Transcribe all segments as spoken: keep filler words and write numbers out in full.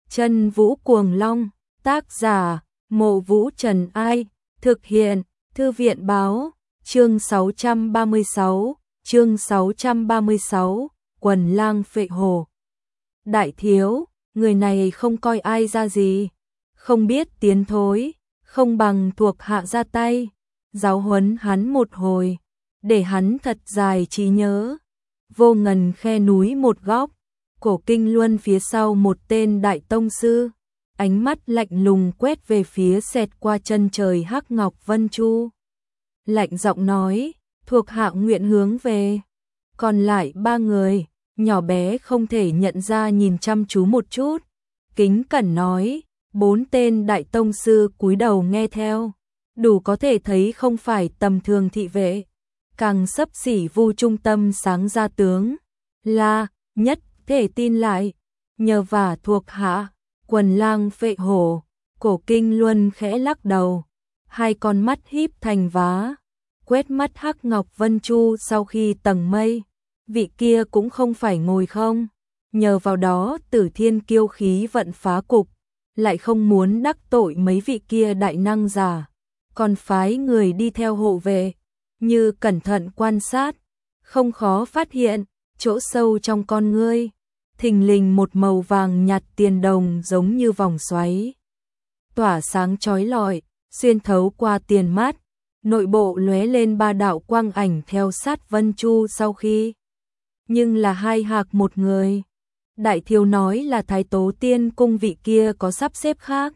Chân Vũ Cuồng Long, tác giả, Mộ Vũ Trần Ai, thực hiện, Thư viện báo, chương sáu trăm ba mươi sáu, chương sáu trăm ba mươi sáu, Quần Lang Phệ Hổ. Đại thiếu, người này không coi ai ra gì, không biết tiến thối, không bằng thuộc hạ ra tay, giáo huấn hắn một hồi, để hắn thật dài trí nhớ. Vô Ngần khe núi một góc, Cổ Kinh Luân phía sau một tên đại tông sư, ánh mắt lạnh lùng quét về phía xẹt qua chân trời Hắc Ngọc Vân Chu. Lạnh giọng nói, thuộc hạ nguyện hướng về. Còn lại ba người, nhỏ bé không thể nhận ra nhìn chăm chú một chút, kính cẩn nói, bốn tên đại tông sư cúi đầu nghe theo, đủ có thể thấy không phải tầm thường thị vệ, càng xấp xỉ Vu trung tâm sáng ra tướng, là nhất thể tin lại, nhờ vả thuộc hạ. Quần Lang Phệ Hổ, Cổ Kinh Luân khẽ lắc đầu, hai con mắt híp thành vá, quét mắt Hắc Ngọc Vân Chu sau khi tầng mây, vị kia cũng không phải ngồi không, nhờ vào đó Tử Thiên kiêu khí vận phá cục, lại không muốn đắc tội mấy vị kia đại năng giả, còn phái người đi theo hộ vệ, như cẩn thận quan sát, không khó phát hiện, chỗ sâu trong con ngươi thình lình một màu vàng nhạt tiền đồng giống như vòng xoáy, tỏa sáng chói lọi, xuyên thấu qua tiền mắt, nội bộ lóe lên ba đạo quang ảnh theo sát Vân Chu sau khi, nhưng là hai hạc một người. Đại thiếu nói là Thái Tố Tiên cung vị kia có sắp xếp khác.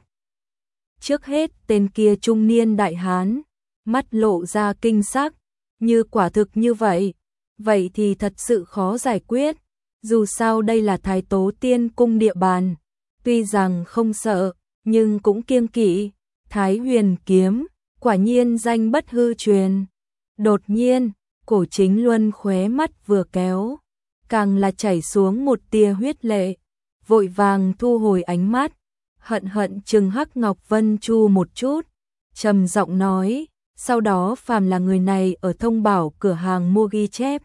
Trước hết tên kia trung niên đại hán, mắt lộ ra kinh sắc, như quả thực như vậy, vậy thì thật sự khó giải quyết. Dù sao đây là Thái Tố Tiên cung địa bàn, tuy rằng không sợ, nhưng cũng kiêng kỵ. Thái Huyền kiếm, quả nhiên danh bất hư truyền. Đột nhiên, Cổ Chính Luân khóe mắt vừa kéo, càng là chảy xuống một tia huyết lệ, vội vàng thu hồi ánh mắt, hận hận trừng Hắc Ngọc Vân Chu một chút, trầm giọng nói, sau đó phàm là người này ở thông bảo cửa hàng mua ghi chép,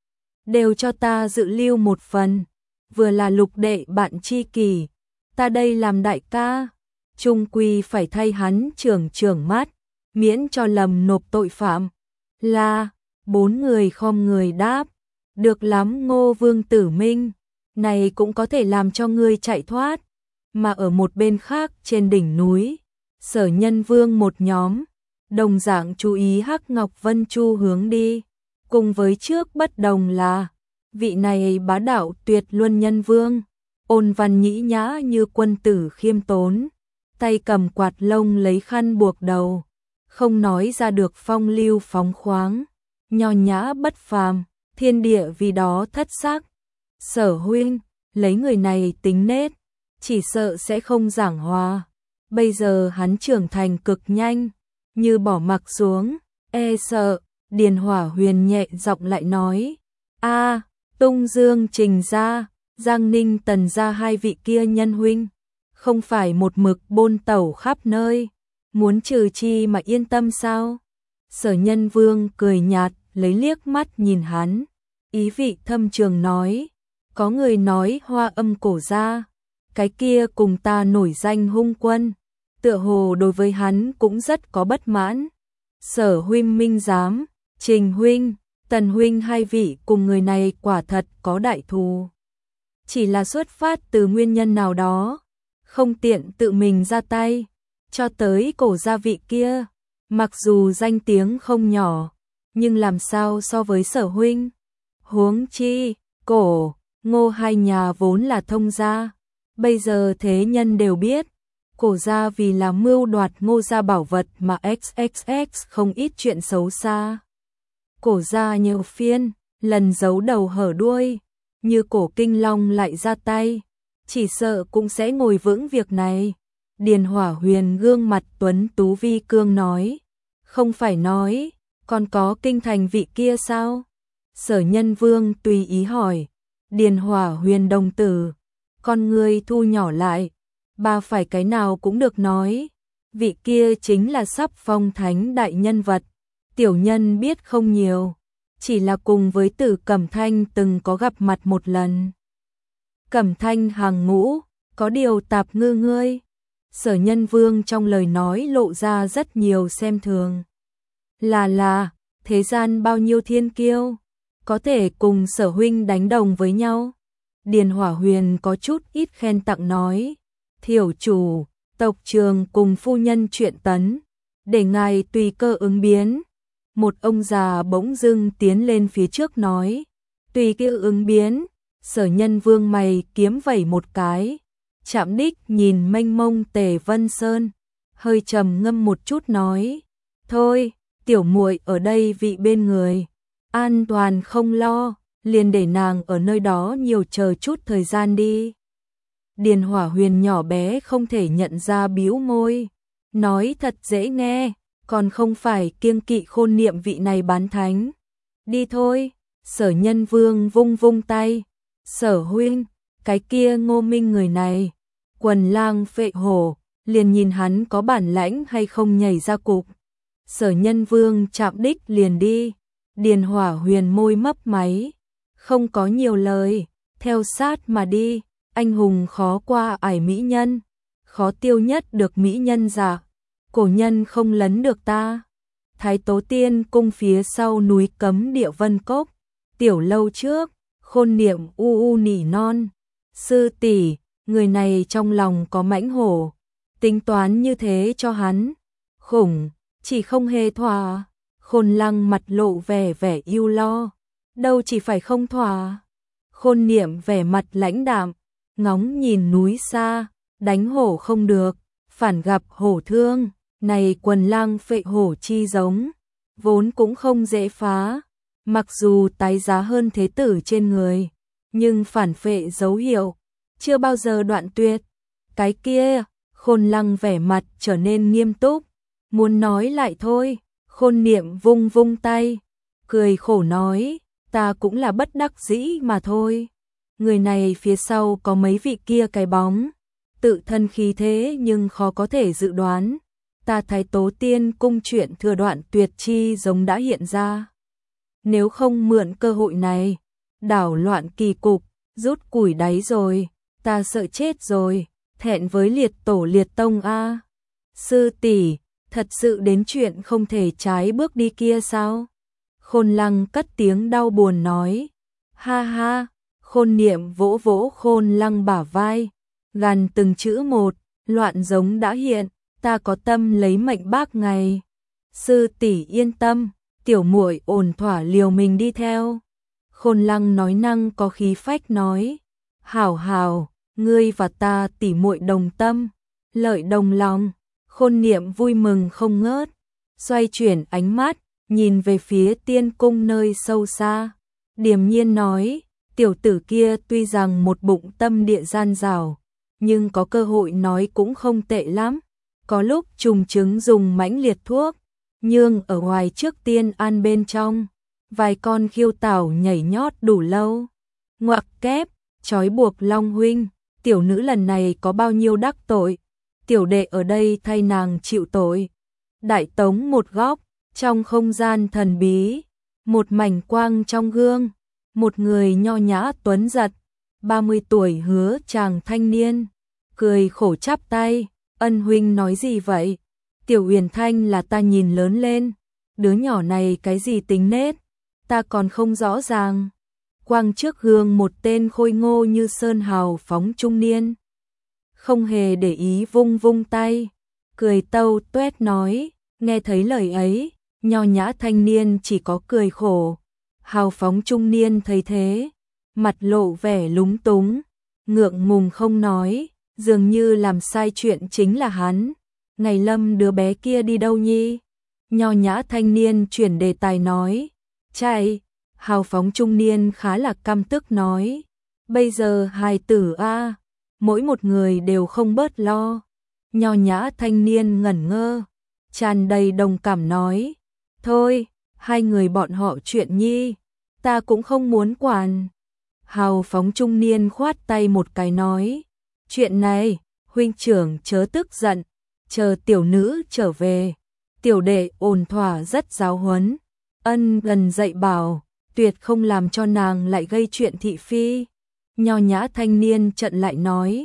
đều cho ta dự lưu một phần, vừa là lục đệ bạn tri kỷ, ta đây làm đại ca, chung quy phải thay hắn trưởng trưởng mắt, miễn cho lầm nộp tội phạm. Là, bốn người khom người đáp, được lắm Ngô Vương Tử Minh, này cũng có thể làm cho ngươi chạy thoát. Mà ở một bên khác trên đỉnh núi, Sở Nhân Vương một nhóm, đồng dạng chú ý Hắc Ngọc Vân Chu hướng đi. Cùng với trước bất đồng là, vị này bá đạo tuyệt luân nhân vương, ôn văn nhĩ nhã như quân tử khiêm tốn, tay cầm quạt lông lấy khăn buộc đầu, không nói ra được phong lưu phóng khoáng, nho nhã bất phàm, thiên địa vì đó thất sắc. Sở huynh, lấy người này tính nết, chỉ sợ sẽ không giảng hòa. Bây giờ hắn trưởng thành cực nhanh, như bỏ mặc xuống, e sợ. Điền Hỏa Huyền nhẹ giọng lại nói, a Tung Dương Trình gia, Giang Ninh Tần gia hai vị kia nhân huynh, không phải một mực bôn tẩu khắp nơi, muốn trừ chi mà yên tâm sao? Sở Nhân Vương cười nhạt, lấy liếc mắt nhìn hắn, ý vị thâm trường nói, có người nói Hoa Âm Cổ gia, cái kia cùng ta nổi danh hung quân, tựa hồ đối với hắn cũng rất có bất mãn. Sở huynh minh giám, Trình huynh, Tần huynh hai vị cùng người này quả thật có đại thù. Chỉ là xuất phát từ nguyên nhân nào đó, không tiện tự mình ra tay, cho tới Cổ gia vị kia, mặc dù danh tiếng không nhỏ, nhưng làm sao so với Sở huynh? Huống chi, Cổ, Ngô hai nhà vốn là thông gia, bây giờ thế nhân đều biết, Cổ gia vì là mưu đoạt Ngô gia bảo vật mà xx x không ít chuyện xấu xa. Cổ gia nhiều phiên, lần giấu đầu hở đuôi, như Cổ Kinh Long lại ra tay, chỉ sợ cũng sẽ ngồi vững việc này. Điền Hỏa Huyền gương mặt tuấn tú vi cương nói, không phải nói, còn có kinh thành vị kia sao? Sở Nhân Vương tùy ý hỏi, Điền Hỏa Huyền đồng tử, con người thu nhỏ lại, bà phải cái nào cũng được nói, vị kia chính là sắp phong thánh đại nhân vật. Tiểu nhân biết không nhiều, chỉ là cùng với Tử Cẩm Thanh từng có gặp mặt một lần. Cẩm Thanh hàng ngũ, có điều Tạp Ngư ngươi. Sở Nhân Vương trong lời nói lộ ra rất nhiều xem thường. Là là, thế gian bao nhiêu thiên kiêu, có thể cùng Sở huynh đánh đồng với nhau. Điền Hỏa Huyền có chút ít khen tặng nói, thiểu chủ, tộc trường cùng phu nhân chuyện tấn, để ngài tùy cơ ứng biến. Một ông già bỗng dưng tiến lên phía trước nói, tùy cơ ứng biến. Sở Nhân Vương mày kiếm vẩy một cái, chạm đích nhìn mênh mông Tề Vân Sơn, hơi trầm ngâm một chút nói, thôi, tiểu muội ở đây vị bên người, an toàn không lo, liền để nàng ở nơi đó nhiều chờ chút thời gian đi. Điền Hỏa Huyền nhỏ bé không thể nhận ra bĩu môi, nói thật dễ nghe, còn không phải kiêng kỵ Khôn Niệm vị này bán thánh. Đi thôi. Sở Nhân Vương vung vung tay, Sở huynh, cái kia Ngô Minh người này, quần lang phệ hổ, liền nhìn hắn có bản lãnh hay không nhảy ra cục. Sở Nhân Vương chạm đích liền đi. Điền Hỏa Huyền môi mấp máy, không có nhiều lời, theo sát mà đi. Anh hùng khó qua ải mỹ nhân, khó tiêu nhất được mỹ nhân giả, cổ nhân không lấn được ta. Thái Tố Tiên cung phía sau núi cấm địa Vân Cốc, tiểu lâu trước, Khôn Niệm u u nỉ non, sư tỷ, người này trong lòng có mãnh hổ, tính toán như thế cho hắn, khủng, chỉ không hề thỏa. Khôn Lăng mặt lộ vẻ vẻ ưu lo, đâu chỉ phải không thỏa. Khôn Niệm vẻ mặt lãnh đạm, ngóng nhìn núi xa, đánh hổ không được, phản gặp hổ thương, này quần lang phệ hổ chi giống, vốn cũng không dễ phá, mặc dù tái giá hơn thế tử trên người, nhưng phản phệ dấu hiệu, chưa bao giờ đoạn tuyệt. Cái kia, Khôn Lăng vẻ mặt trở nên nghiêm túc, muốn nói lại thôi. Khôn Niệm vung vung tay, cười khổ nói, ta cũng là bất đắc dĩ mà thôi. Người này phía sau có mấy vị kia cái bóng, tự thân khí thế nhưng khó có thể dự đoán. Ta Thái Tố Tiên cung chuyện thừa đoạn tuyệt chi giống đã hiện ra. Nếu không mượn cơ hội này, đảo loạn kỳ cục, rút củi đáy rồi, ta sợ chết rồi, thẹn với liệt tổ liệt tông a. Sư tỷ, thật sự đến chuyện không thể trái bước đi kia sao? Khôn Lăng cất tiếng đau buồn nói, ha ha. Khôn Niệm vỗ vỗ Khôn Lăng bả vai, gằn từng chữ một, loạn giống đã hiện, ta có tâm lấy mệnh bác ngày. Sư tỷ yên tâm, tiểu muội ổn thỏa liều mình đi theo. Khôn Lăng nói năng có khí phách nói, hảo hảo, ngươi và ta tỷ muội đồng tâm, lợi đồng lòng. Khôn Niệm vui mừng không ngớt, xoay chuyển ánh mắt, nhìn về phía tiên cung nơi sâu xa, điềm nhiên nói, tiểu tử kia tuy rằng một bụng tâm địa gian dảo, nhưng có cơ hội nói cũng không tệ lắm. Có lúc trùng trứng dùng mãnh liệt thuốc, nhưng ở ngoài trước tiên an bên trong, vài con khiêu tảo nhảy nhót đủ lâu. Ngoặc kép, trói buộc Long huynh, tiểu nữ lần này có bao nhiêu đắc tội, tiểu đệ ở đây thay nàng chịu tội. Đại tống một góc, trong không gian thần bí, một mảnh quang trong gương, một người nho nhã tuấn giật, ba mươi tuổi hứa chàng thanh niên, cười khổ chắp tay, ân huynh nói gì vậy? Tiểu Uyển Thanh là ta nhìn lớn lên, đứa nhỏ này cái gì tính nết, ta còn không rõ ràng. Quang trước gương một tên khôi ngô như sơn hào phóng trung niên, không hề để ý vung vung tay, cười tâu tuét nói, nghe thấy lời ấy, nho nhã thanh niên chỉ có cười khổ. Hào phóng trung niên thấy thế, mặt lộ vẻ lúng túng, ngượng ngùng không nói, dường như làm sai chuyện chính là hắn. Ngày Lâm đứa bé kia đi đâu nhi? Nho nhã thanh niên chuyển đề tài nói, chạy. Hào phóng trung niên khá là căm tức nói, bây giờ hài tử a, mỗi một người đều không bớt lo. Nho nhã thanh niên ngẩn ngơ, tràn đầy đồng cảm nói, thôi, hai người bọn họ chuyện nhi, ta cũng không muốn quản. Hào phóng trung niên khoát tay một cái nói, chuyện này, huynh trưởng chớ tức giận, chờ tiểu nữ trở về, tiểu đệ ổn thỏa rất giáo huấn, ân gần dạy bảo, tuyệt không làm cho nàng lại gây chuyện thị phi. Nho nhã thanh niên trận lại nói,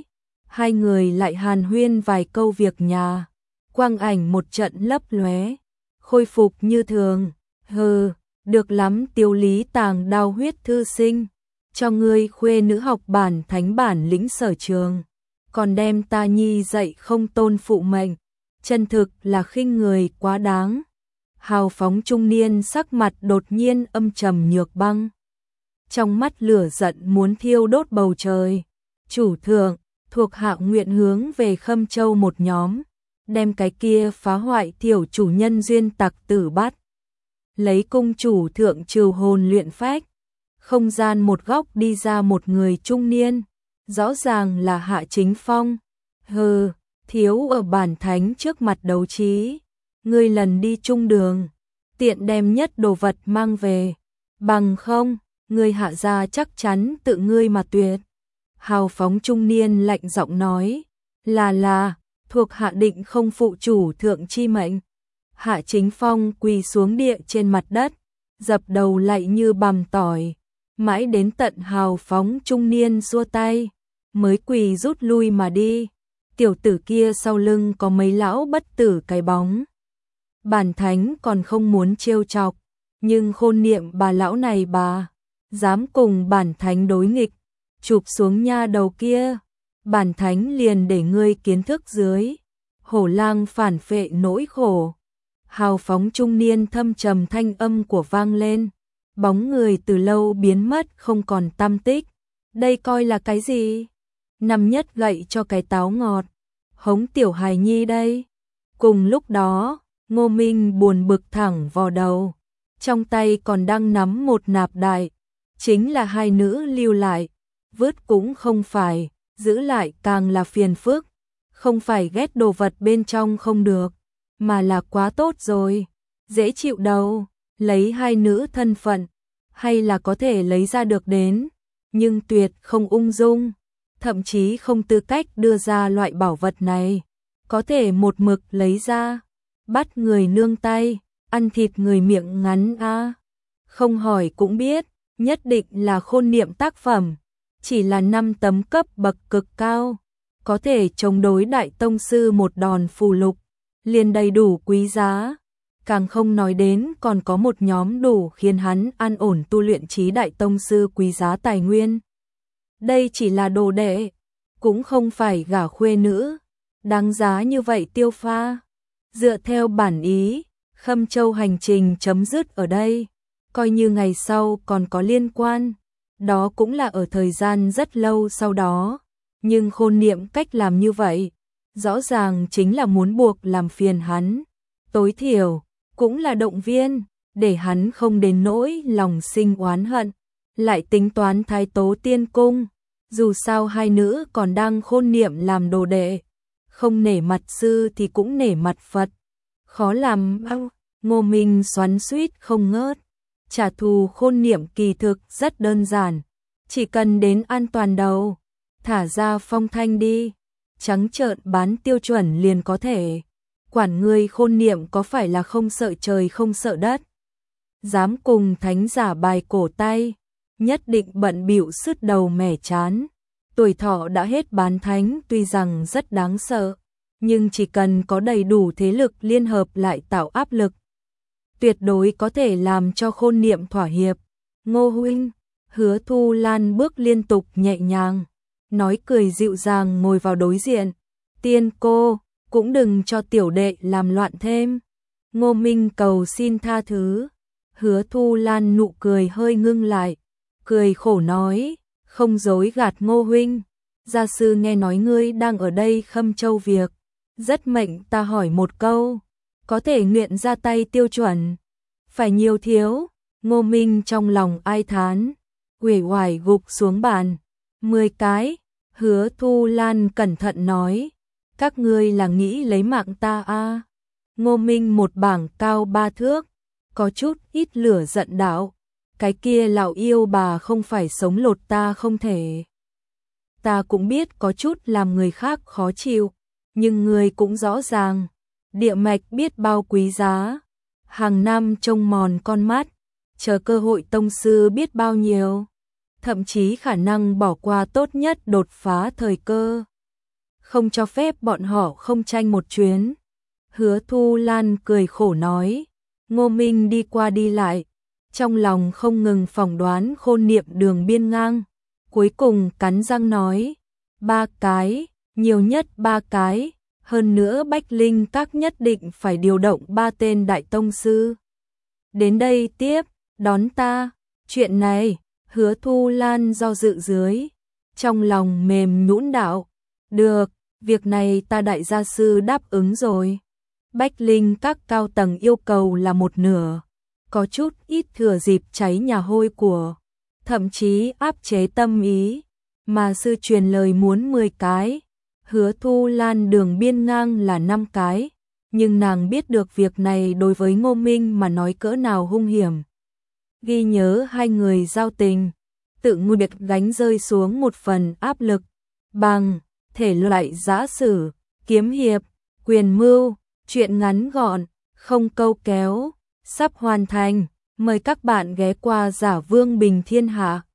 Hai người lại hàn huyên vài câu việc nhà, quang ảnh một trận lấp lóe, khôi phục như thường. Hừ, được lắm Tiêu Lý Tàng đao huyết thư sinh, cho ngươi khuê nữ học bản thánh bản lĩnh sở trường, còn đem ta nhi dạy không tôn phụ mệnh, chân thực là khinh người quá đáng. Hào phóng trung niên sắc mặt đột nhiên âm trầm nhược băng, trong mắt lửa giận muốn thiêu đốt bầu trời. Chủ thượng, thuộc hạ nguyện hướng về Khâm Châu một nhóm, đem cái kia phá hoại tiểu chủ nhân duyên tặc tử bắt. Lấy cung chủ thượng trừ hồn luyện phách. Không gian một góc đi ra một người trung niên, rõ ràng là Hạ Chính Phong. Hừ, thiếu ở bản thánh trước mặt đấu trí, ngươi lần đi chung đường, tiện đem nhất đồ vật mang về, bằng không, ngươi Hạ gia chắc chắn tự ngươi mà tuyệt. Hào phóng trung niên lạnh giọng nói, là là, thuộc hạ định không phụ chủ thượng chi mệnh. Hạ Chính Phong quỳ xuống địa trên mặt đất, dập đầu lạy như bằm tỏi, mãi đến tận hào phóng trung niên xua tay, mới quỳ rút lui mà đi. Tiểu tử kia sau lưng có mấy lão bất tử cái bóng. Bản thánh còn không muốn trêu chọc, nhưng khôn niệm bà lão này bà, dám cùng bản thánh đối nghịch, chụp xuống nha đầu kia, bản thánh liền để ngươi kiến thức dưới. Hổ lang phản phệ nỗi khổ. Hào phóng trung niên thâm trầm thanh âm của vang lên, bóng người từ lâu biến mất không còn tăm tích. Đây coi là cái gì? Năm nhất gậy cho cái táo ngọt, hống tiểu hài nhi đây. Cùng lúc đó, Ngô Minh buồn bực thẳng vào đầu, trong tay còn đang nắm một nạp đại, chính là hai nữ lưu lại, vứt cũng không phải, giữ lại càng là phiền phức, không phải ghét đồ vật bên trong không được, mà là quá tốt rồi, dễ chịu đâu, lấy hai nữ thân phận, hay là có thể lấy ra được đến, nhưng tuyệt không ung dung, thậm chí không tư cách đưa ra loại bảo vật này, có thể một mực lấy ra, bắt người nương tay, ăn thịt người miệng ngắn a. Không hỏi cũng biết, nhất định là khôn niệm tác phẩm, chỉ là năm tấm cấp bậc cực cao, có thể chống đối đại tông sư một đòn phù lục, liền đầy đủ quý giá, càng không nói đến còn có một nhóm đủ khiến hắn an ổn tu luyện trí đại tông sư quý giá tài nguyên. Đây chỉ là đồ đệ, cũng không phải gả khuê nữ, đáng giá như vậy tiêu pha. Dựa theo bản ý, Khâm Châu hành trình chấm dứt ở đây, coi như ngày sau còn có liên quan, đó cũng là ở thời gian rất lâu sau đó, nhưng khôn niệm cách làm như vậy, rõ ràng chính là muốn buộc làm phiền hắn, tối thiểu, cũng là động viên, để hắn không đến nỗi lòng sinh oán hận, lại tính toán thái tố tiên cung, dù sao hai nữ còn đang khôn niệm làm đồ đệ, không nể mặt sư thì cũng nể mặt Phật, khó làm ao. Ngô Minh xoắn xuýt không ngớt, trả thù khôn niệm kỳ thực rất đơn giản, chỉ cần đến an toàn đầu, thả ra phong thanh đi, trắng trợn bán tiêu chuẩn liền có thể, quản ngươi khôn niệm có phải là không sợ trời không sợ đất, dám cùng thánh giả bài cổ tay, nhất định bận bịu sứt đầu mẻ chán, tuổi thọ đã hết bán thánh tuy rằng rất đáng sợ, nhưng chỉ cần có đầy đủ thế lực liên hợp lại tạo áp lực, tuyệt đối có thể làm cho khôn niệm thỏa hiệp. Ngô huynh, Hứa Thu Lan bước liên tục nhẹ nhàng, nói cười dịu dàng ngồi vào đối diện. Tiên cô, cũng đừng cho tiểu đệ làm loạn thêm. Ngô Minh cầu xin tha thứ. Hứa Thu Lan nụ cười hơi ngưng lại, cười khổ nói, không dối gạt Ngô huynh. Gia sư nghe nói ngươi đang ở đây Khâm Châu việc, rất mệnh ta hỏi một câu, có thể nguyện ra tay tiêu chuẩn, phải nhiều thiếu. Ngô Minh trong lòng ai thán, uể oải gục xuống bàn. Mười cái. Hứa Thu Lan cẩn thận nói, các ngươi là nghĩ lấy mạng ta a? À? Ngô Minh một bảng cao ba thước, có chút ít lửa giận đạo, cái kia lão yêu bà không phải sống lột ta không thể. Ta cũng biết có chút làm người khác khó chịu, nhưng người cũng rõ ràng, địa mạch biết bao quý giá, hàng năm trông mòn con mắt, chờ cơ hội tông sư biết bao nhiêu, thậm chí khả năng bỏ qua tốt nhất đột phá thời cơ. không cho phép bọn họ không tranh một chuyến. Hứa Thu Lan cười khổ nói, Ngô Minh đi qua đi lại, trong lòng không ngừng phỏng đoán Khôn Niệm Đường biên ngang, cuối cùng cắn răng nói, ba cái, nhiều nhất ba cái, hơn nữa Bách Linh Các nhất định phải điều động ba tên đại tông sư. Đến đây tiếp, đón ta, chuyện này, Hứa Thu Lan do dự dưới, trong lòng mềm nhũn đạo, được, việc này ta đại gia sư đáp ứng rồi. Bách Linh Các cao tầng yêu cầu là một nửa, có chút ít thừa dịp cháy nhà hôi của, thậm chí áp chế tâm ý, mà sư truyền lời muốn mười cái, Hứa Thu Lan đường biên ngang là năm cái, nhưng nàng biết được việc này đối với Ngô Minh mà nói cỡ nào hung hiểm. Ghi nhớ hai người giao tình, tự ngu biệt gánh rơi xuống một phần áp lực, bằng thể loại giã sử, kiếm hiệp, quyền mưu, chuyện ngắn gọn, không câu kéo, sắp hoàn thành, mời các bạn ghé qua Giả Vương Bình Thiên Hạ.